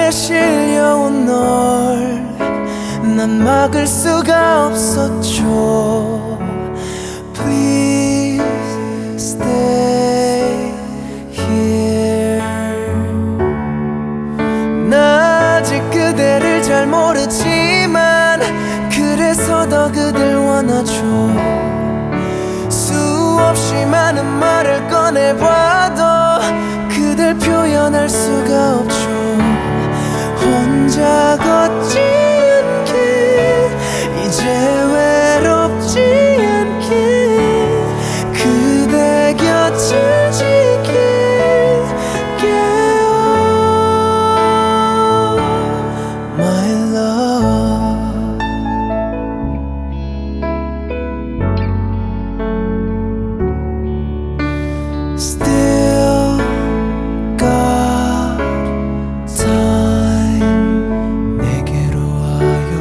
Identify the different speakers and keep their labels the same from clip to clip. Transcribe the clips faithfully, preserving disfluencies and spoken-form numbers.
Speaker 1: 맘에 실려온 널 난 막을 수가 없었죠. Please stay here. 나 아직 그대를 잘 모르지만 그래서 더 그댈 원하죠. 수없이 많은 말을 꺼내봐도 그댈 표현할 수가 없죠. 혼자 걷지 않게 이제 외롭지 않게 그대 곁을 지킬게요. My love. Still got time. 내게로 와요.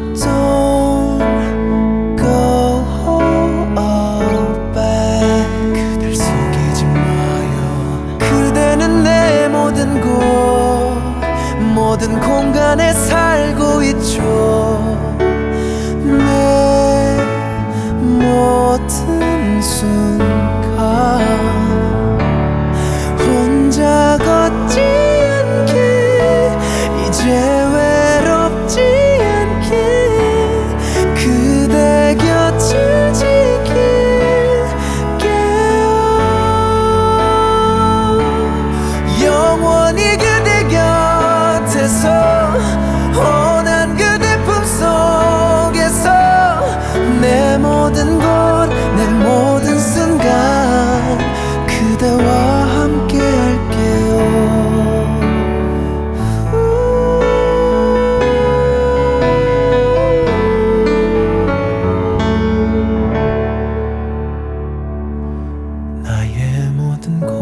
Speaker 1: Don't go back. 그댈 속이지 마요. 그대는 내 모든 곳 모든 공간에 살고 있죠. 내 모든 순간 혼자 걷지 않게 이제 외롭지 않게 그대 곁을 지킬게요. 영원히 그대 곁에서 원한 그대 품속에서 내 모든 곳 내 모든 순간 그대와 함께 할게요. 나의 모든 곳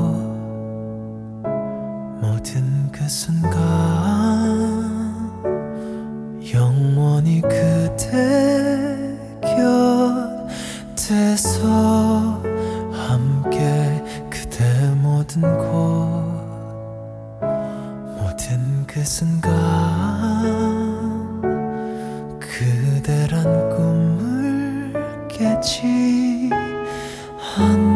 Speaker 1: 모든 그 순간 영원히 그대 곁에서 함께 그대 모든 곳 모든 그 순간 그대란 꿈을 깨지 않